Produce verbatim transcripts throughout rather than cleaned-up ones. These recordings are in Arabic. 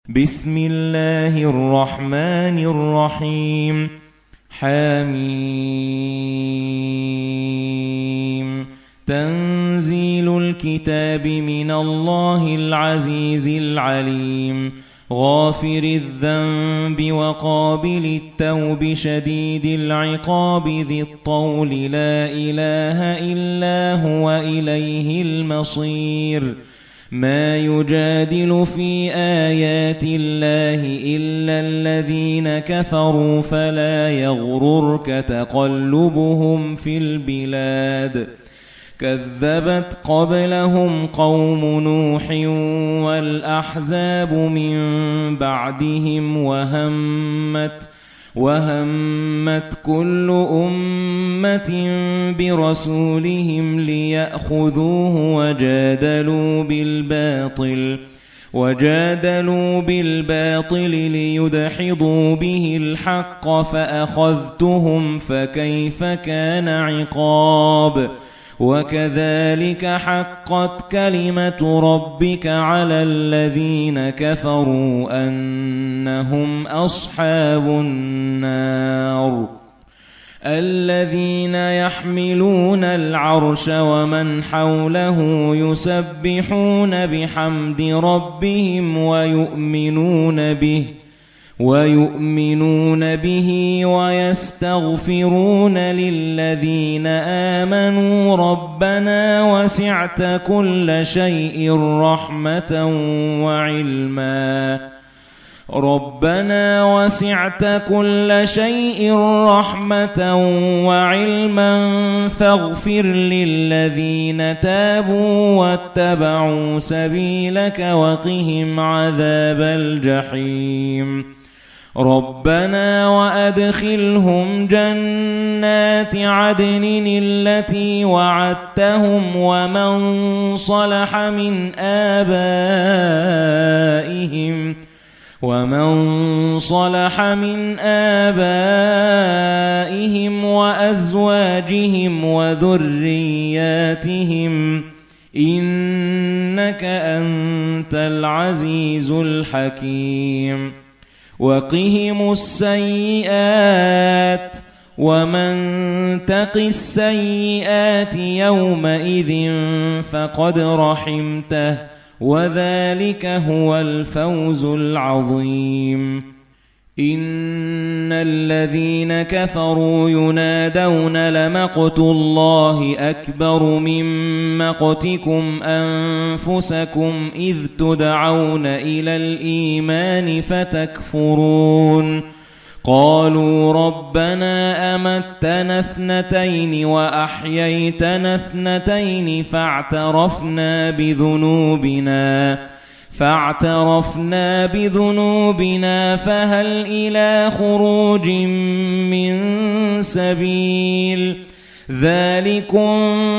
بسم الله الرحمن الرحيم. حميم. تنزيل الكتاب من الله العزيز العليم. غافر الذنب وقابل التوب شديد العقاب ذي الطول لا إله إلا هو إليه المصير. ما يجادل في آيات الله إلا الذين كفروا فلا يغررك تقلبهم في البلاد. كذبت قبلهم قوم نوح والأحزاب من بعدهم وهمت وهمت كل أمة برسولهم ليأخذوه وجادلوا بالباطل وجادلوا بالباطل ليدحضوا به الحق فأخذتهم فكيف كان عقاب. وكذلك حقت كلمة ربك على الذين كفروا أنهم أصحاب النار. الذين يحملون العرش ومن حوله يسبحون بحمد ربهم ويؤمنون به ويؤمنون به ويستغفرون للذين آمنوا ربنا وسعت كل شيء رحمة وعلما ربنا وسعت كل شيء رحمة وعلما فاغفر للذين تابوا واتبعوا سبيلك وقهم عذاب الجحيم. ربنا وأدخلهم جنات عدن التي وعدتهم ومن صلح من آبائهم ومن صلح من آبائهم وأزواجهم وذرياتهم إنك أنت العزيز الحكيم. وقهم السيئات ومن تق السيئات يومئذ فقد رحمته وذلك هو الفوز العظيم. إن الذين كفروا ينادون لمقت الله أكبر من مقتكم أنفسكم إذ تدعون إلى الإيمان فتكفرون. قالوا ربنا أمتنا اثنتين وأحييتنا اثنتين فاعترفنا بذنوبنا فاعترفنا بذنوبنا فهل إلى خروج من سبيل. ذلكم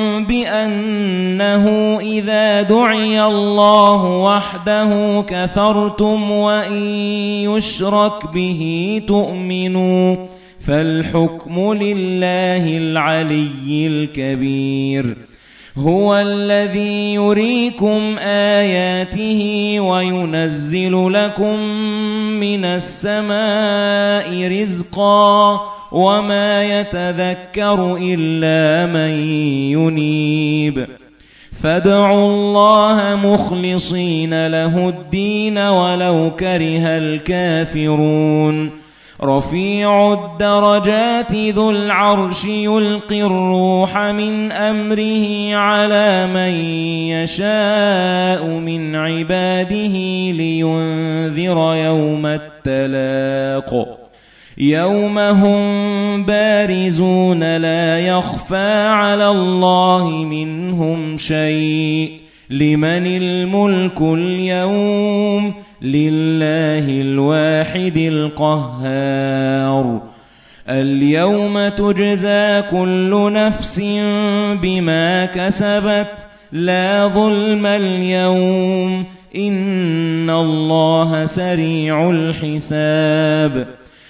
بأنه إذا دعي الله وحده كفرتم وإن يشرك به تؤمنوا فالحكم لله العلي الكبير. هو الذي يريكم آياته وينزل لكم من السماء رزقا وما يتذكر إلا من ينيب. فادعوا الله مخلصين له الدين ولو كره الكافرون. رفيع الدرجات ذو العرش يلقي الروح من أمره على من يشاء من عباده لينذر يوم التلاق. يوم هم بارزون لا يخفى على الله منهم شيء. لمن الملك اليوم؟ لله الواحد القهار. اليوم تجزى كل نفس بما كسبت لا ظلم اليوم إن الله سريع الحساب.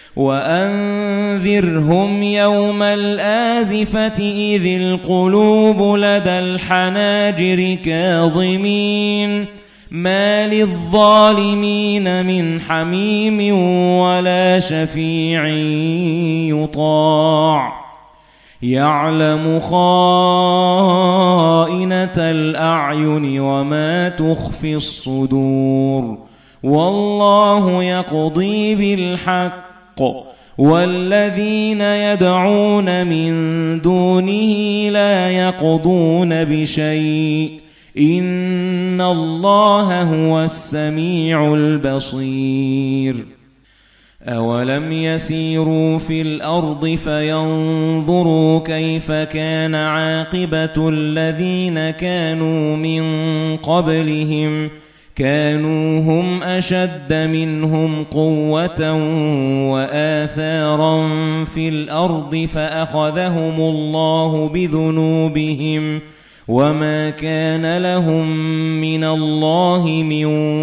وأنذرهم يوم الآزفة إذ القلوب لدى الحناجر كاظمين ما للظالمين من حميم ولا شفيع يطاع يعلم خائنة الأعين وما تخفي الصدور والله يقضي بالحق والذين يدعون من دونه لا يقضون بشيء إن الله هو السميع البصير أولم يسيروا في الأرض فينظروا كيف كان عاقبة الذين كانوا من قبلهم كانوا هم أشد منهم قوة وآثارا في الأرض فأخذهم الله بذنوبهم وما كان لهم من الله من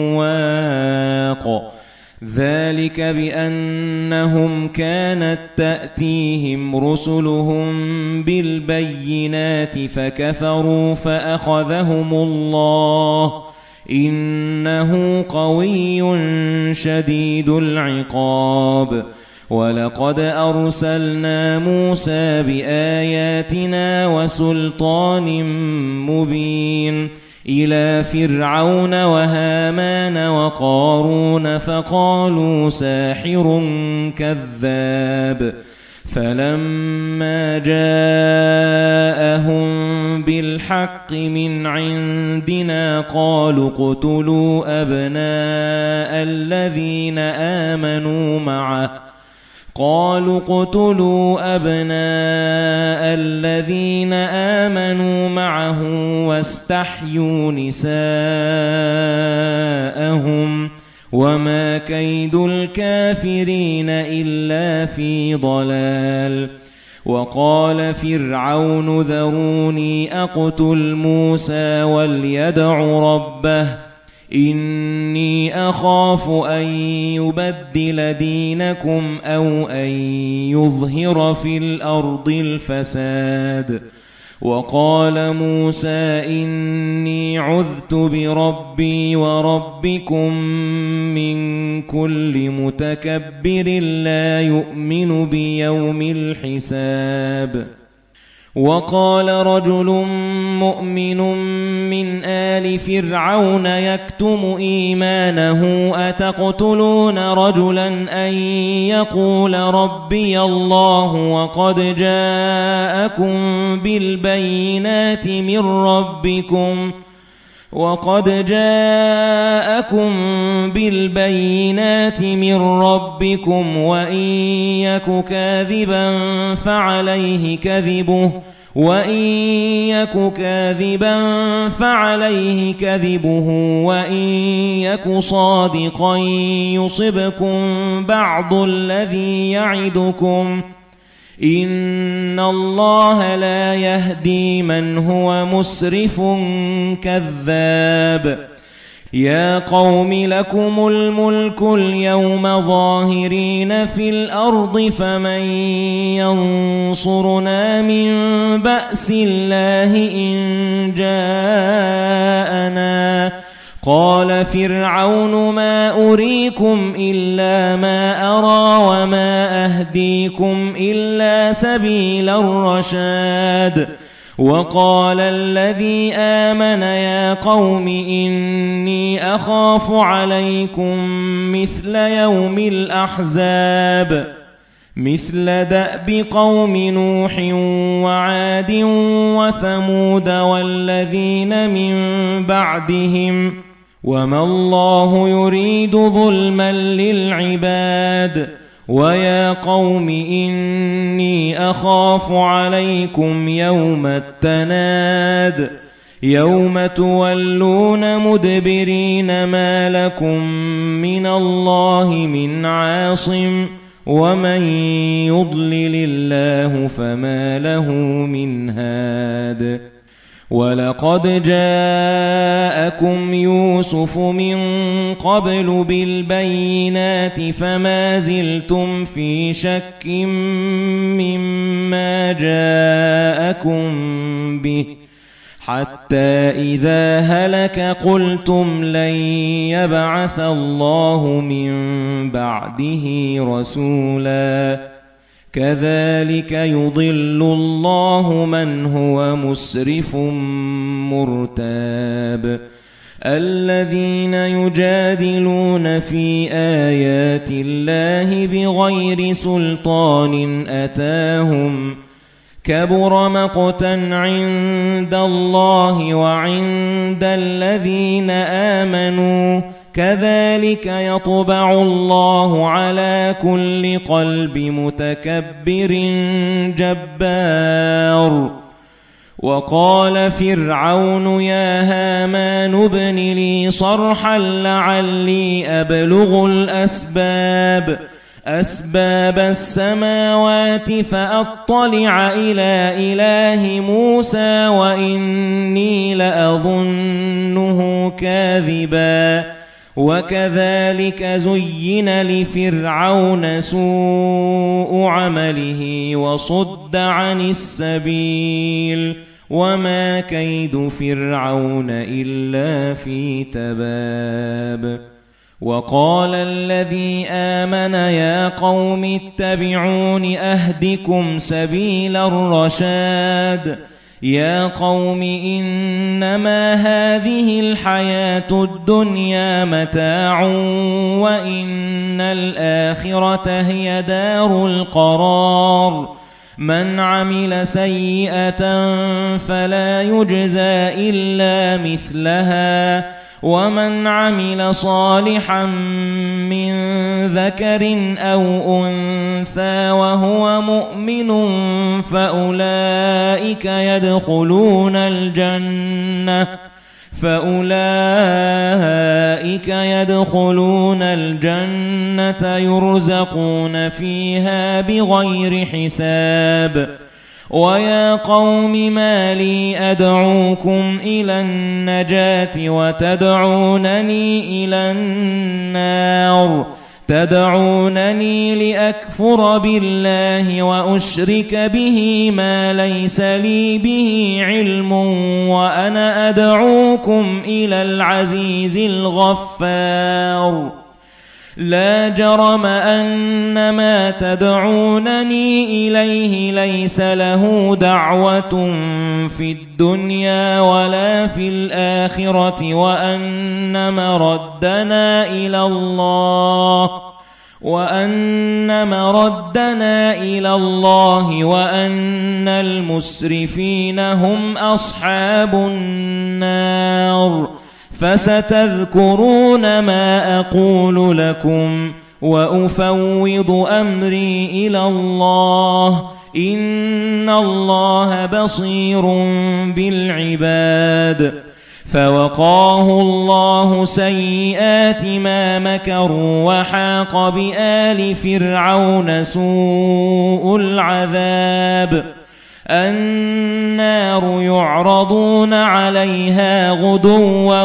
واق ذلك بأنهم كانت تأتيهم رسلهم بالبينات فكفروا فأخذهم الله إنه قوي شديد العقاب ولقد أرسلنا موسى بآياتنا وسلطان مبين إلى فرعون وهامان وقارون فقالوا ساحر كذاب فلما جاءهم بالحق من عندنا قالوا اقتلوا أبناء الذين آمنوا معه قالوا اقتلوا أبناء الذين آمنوا معه واستحيوا نساءهم وما كيد الكافرين إلا في ضلال وقال فرعون ذروني أقتل موسى وليدع ربه إني أخاف أن يبدل دينكم أو أن يظهر في الأرض الفساد وقال موسى إني عذت بربي وربكم من كل متكبر لا يؤمن بيوم الحساب وقال رجل مؤمن من آل فرعون يكتم إيمانه أتقتلون رجلا أن يقول ربي الله وقد جاءكم بالبينات من ربكم وقد جاءكم بالبينات من ربكم وإن يك كاذبا فعليه كذبه وإن يك كاذبا فعليه كذبه وإن يك صادقا يصبكم بعض الذي يعدكم إن الله لا يهدي من هو مسرف كذاب يا قوم لكم الملك اليوم ظاهرين في الأرض فمن ينصرنا من بأس الله إن جاءنا قال فرعون ما أريكم إلا ما أرى وما أهديكم إلا سبيل الرشاد وقال الذي آمن يا قوم إني أخاف عليكم مثل يوم الأحزاب مثل دأب قوم نوح وعاد وثمود والذين من بعدهم وما الله يريد ظلما للعباد ويا قوم إني أخاف عليكم يوم التناد يوم تولون مدبرين ما لكم من الله من عاصم ومن يضلل الله فما له من هاد ولقد جاءكم يوسف من قبل بالبينات فما زلتم في شك مما جاءكم به حتى إذا هلك قلتم لن يبعث الله من بعده رسولا كذلك يضل الله من هو مسرف مرتاب الذين يجادلون في آيات الله بغير سلطان أتاهم كبر مقتا عند الله وعند الذين آمنوا كذلك يطبع الله على كل قلب متكبر جبار وقال فرعون يا هامان ابن لي صرحا لعلي أبلغ الأسباب أسباب السماوات فأطلع إلى إله موسى وإني لأظنه كاذبا وكذلك زين لفرعون سوء عمله وصد عن السبيل وما كيد فرعون إلا في تباب وقال الذي آمن يا قوم اتبعون أهدكم سبيل الرشاد يا قوم إنما هذه الحياة الدنيا متاع وإن الآخرة هي دار القرار من عمل سيئة فلا يجزى إلا مثلها ومن عمل صالحا من ذكر أو أنثى وهو مؤمن فأولئك يدخلون الجنة فأولئك يدخلون الجنة يرزقون فيها بغير حساب ويا قوم ما لي أدعوكم إلى النجاة وتدعونني إلى النار تدعونني لأكفر بالله وأشرك به ما ليس لي به علم وأنا أدعوكم إلى العزيز الغفار لا جرم أن ما تدعونني إليه ليس له دعوة في الدنيا ولا في الآخرة وأن مردنا إلى الله وأن مردنا إلى الله وأن المسرفين هم أصحاب النار فستذكرون ما أقول لكم وأفوض أمري إلى الله إن الله بصير بالعباد فوقاه الله سيئات ما مكروا وحاق بآل فرعون سوء العذاب النار يعرضون عليها غدوا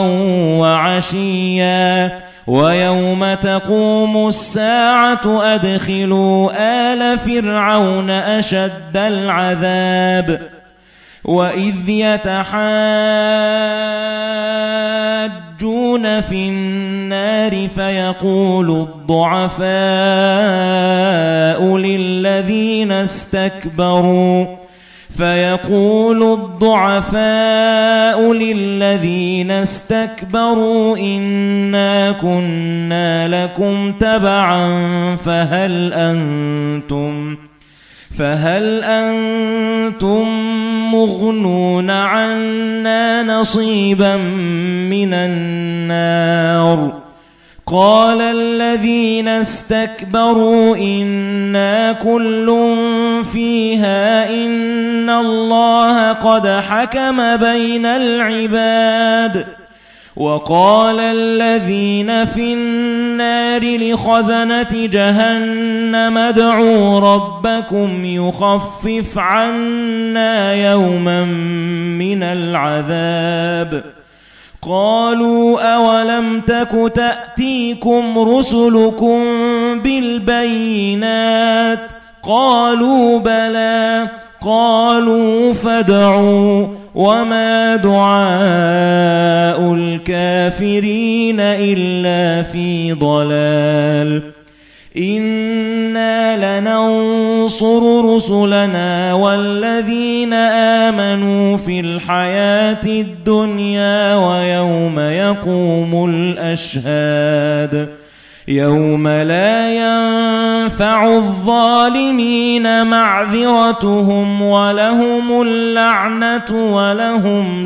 وعشيا ويوم تقوم الساعة أدخلوا آل فرعون أشد العذاب وإذ يتحاجون في النار فيقول الضعفاء للذين استكبروا فيقول الضعفاء للذين استكبروا إنا كنا لكم تبعا فهل أنتم فهل أنتم مغنون عنا نصيبا من النار قال الذين استكبروا إنا كل فيها إن الله قد حكم بين العباد وقال الذين في النار لخزنة جهنم ادعوا ربكم يخفف عنا يوما من العذاب قالوا أولم تك تأتيكم رسلكم بالبينات قالوا بلى قالوا فادعوا وما دعاء الكافرين إلا في ضلال إنا لننصر رسلنا والذين آمنوا في الحياة الدنيا ويوم يقوم الأشهاد يوم لا ينفع الظالمين معذرتهم ولهم اللعنة ولهم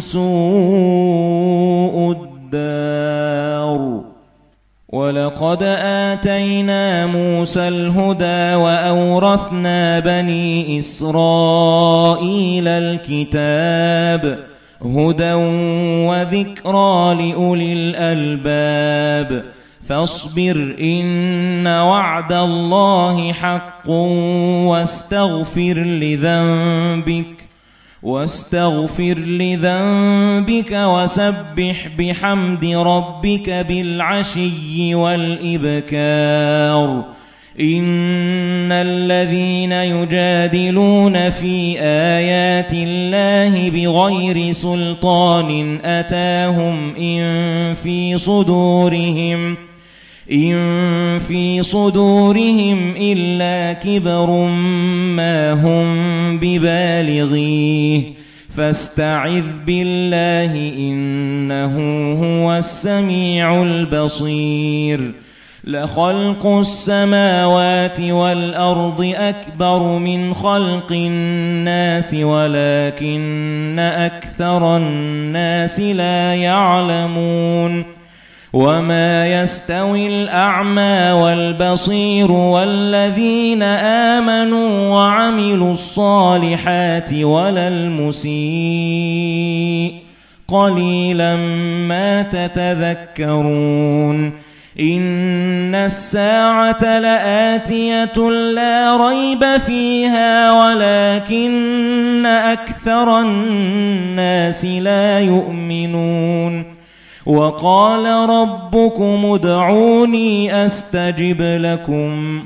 سوء الدار. ولقد آتينا موسى الهدى وأورثنا بني إسرائيل الكتاب هدى وذكرى لأولي الألباب فاصبر إن وعد الله حق واستغفر لذنبك واستغفر لذنبك وسبح بحمد ربك بالعشي والإبكار إن الذين يجادلون في آيات الله بغير سلطان أتاهم إن في صدورهم إن في صدورهم إلا كبر ما هم ببالغيه فاستعذ بالله إنه هو السميع البصير. لخلق السماوات والأرض أكبر من خلق الناس ولكن أكثر الناس لا يعلمون. وما يستوي الأعمى والبصير والذين آمنوا وعملوا الصالحات ولا المسيء قليلا ما تتذكرون. إن الساعة لآتية لا ريب فيها ولكن أكثر الناس لا يؤمنون. وقال ربكم ادعوني أستجب لكم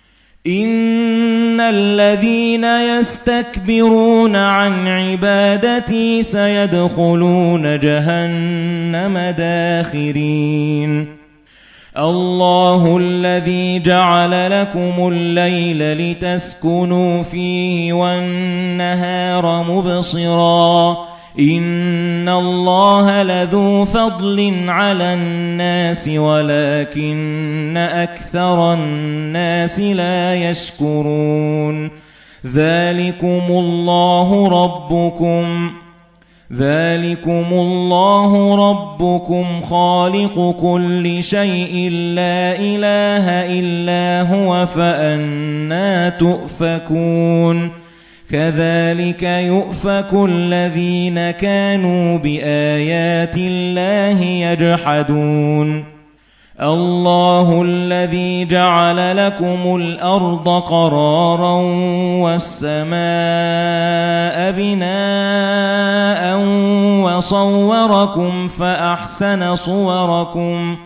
إن الذين يستكبرون عن عبادتي سيدخلون جهنم داخرين. الله الذي جعل لكم الليل لتسكنوا فيه والنهار مبصرا إن الله لذو فضل على الناس ولكن أكثر الناس لا يشكرون. ذلكم الله ربكم ذلكم الله ربكم خالق كل شيء لا إله إلا هو فأنى تؤفكون. كذلك يؤفك الذين كانوا بآيات الله يجحدون. الله الذي جعل لكم الأرض قرارا والسماء بناء وصوركم فأحسن صوركم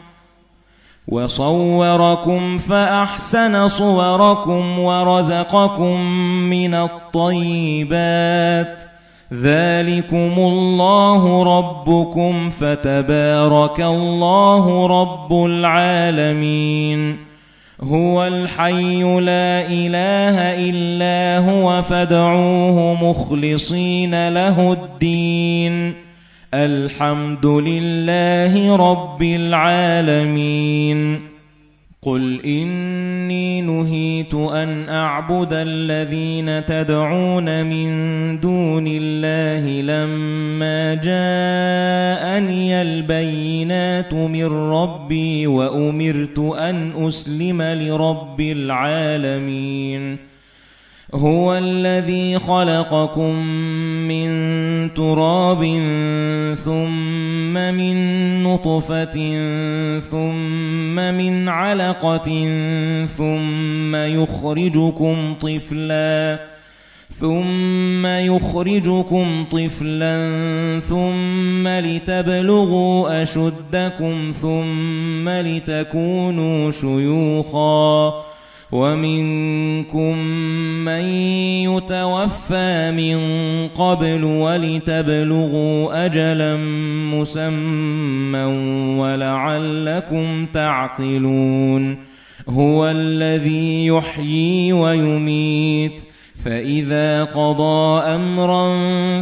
وصوركم فأحسن صوركم ورزقكم من الطيبات ذلكم الله ربكم فتبارك الله رب العالمين. هو الحي لا إله إلا هو فادعوه مخلصين له الدين الحمد لله رب العالمين. قل إني نهيت أن أعبد الذين تدعون من دون الله لما جاءني البينات من ربي وأمرت أن أسلم لرب العالمين. هو الذي خلقكم من تراب ثم من نطفة ثم من علقة ثم يخرجكم طفلا ثم يخرجكم طفلا ثم لتبلغوا أشدكم ثم لتكونوا شيوخا ومنكم من يتوفى من قبل ولتبلغوا أجلا مسمى ولعلكم تعقلون هو الذي يحيي ويميت فإذا قضى أمرا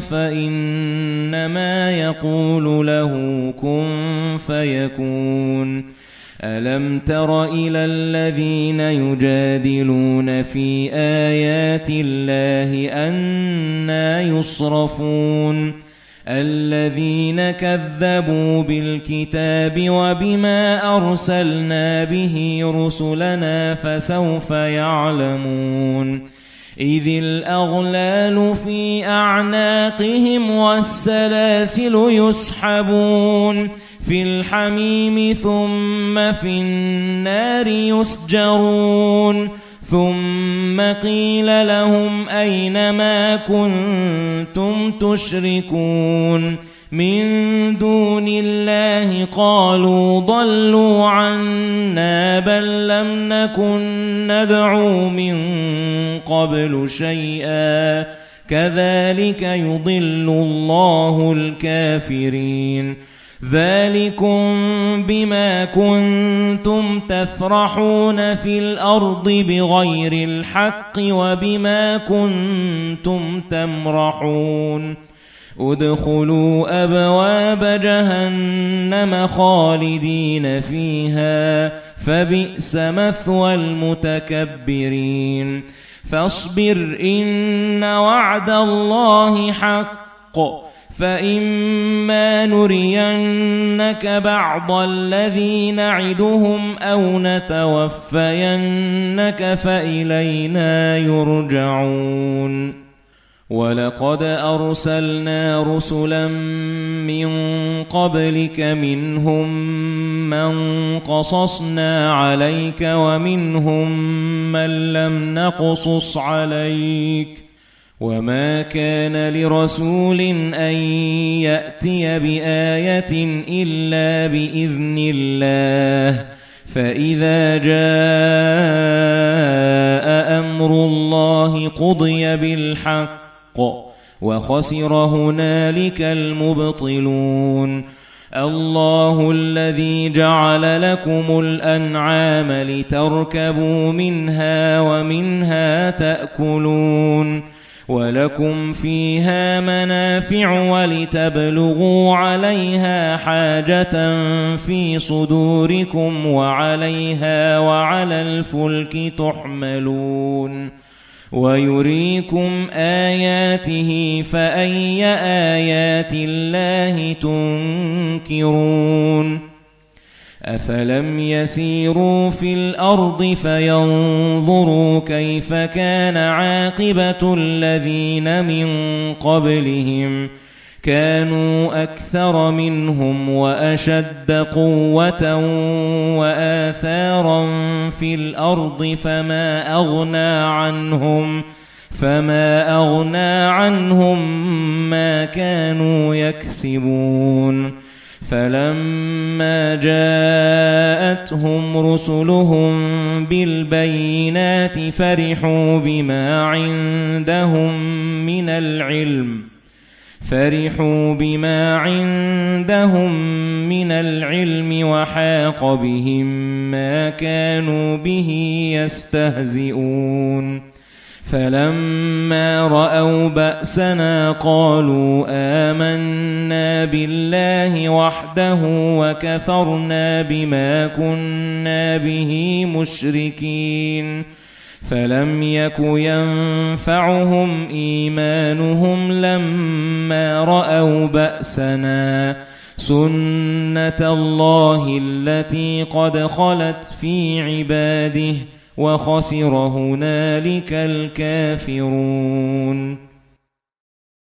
فإنما يقول له كن فيكون ألم تر إلى الذين يجادلون في آيات الله أنى يصرفون الذين كذبوا بالكتاب وبما أرسلنا به رسلنا فسوف يعلمون إذ الأغلال في أعناقهم والسلاسل يسحبون في الحميم ثم في النار يسجرون ثم قيل لهم أين ما كنتم تشركون من دون الله قالوا ضلوا عنا بل لم نكن ندعو من قبل شيئا كذلك يضل الله الكافرين ذلكم بما كنتم تفرحون في الأرض بغير الحق وبما كنتم تمرحون ادخلوا أبواب جهنم خالدين فيها فبئس مثوى المتكبرين فاصبر إن وعد الله حق فإما نرينك بعض الذي نعدهم أو نتوفينك فإلينا يرجعون ولقد أرسلنا رسلا من قبلك منهم من قصصنا عليك ومنهم من لم نقصص عليك وما كان لرسول أن يأتي بآية إلا بإذن الله فإذا جاء أمر الله قضي بالحق وخسر هنالك المبطلون الله الذي جعل لكم الأنعام لتركبوا منها ومنها تأكلون ولكم فيها منافع ولتبلغوا عليها حاجة في صدوركم وعليها وعلى الفلك تحملون ويريكم آياته فأي آيات الله تنكرون أفلم يسيروا في الأرض فينظروا كيف كان عاقبة الذين من قبلهم كانوا أكثر منهم وأشد قوة وآثارا في الأرض فما أغنى عنهم فما أغنى عنهم ما كانوا يكسبون فلما جاءتهم رسلهم بالبينات فرحوا بما عندهم من العلم فرحوا بما عندهم من العلم وحاق بهم ما كانوا به يستهزئون فلما رأوا بأسنا قالوا آمنا بالله وحده وكفرنا بما كنا به مشركين فلم يك ينفعهم إيمانهم لما رأوا بأسنا سنة الله التي قد خلت في عباده وخسر هنالك الكافرون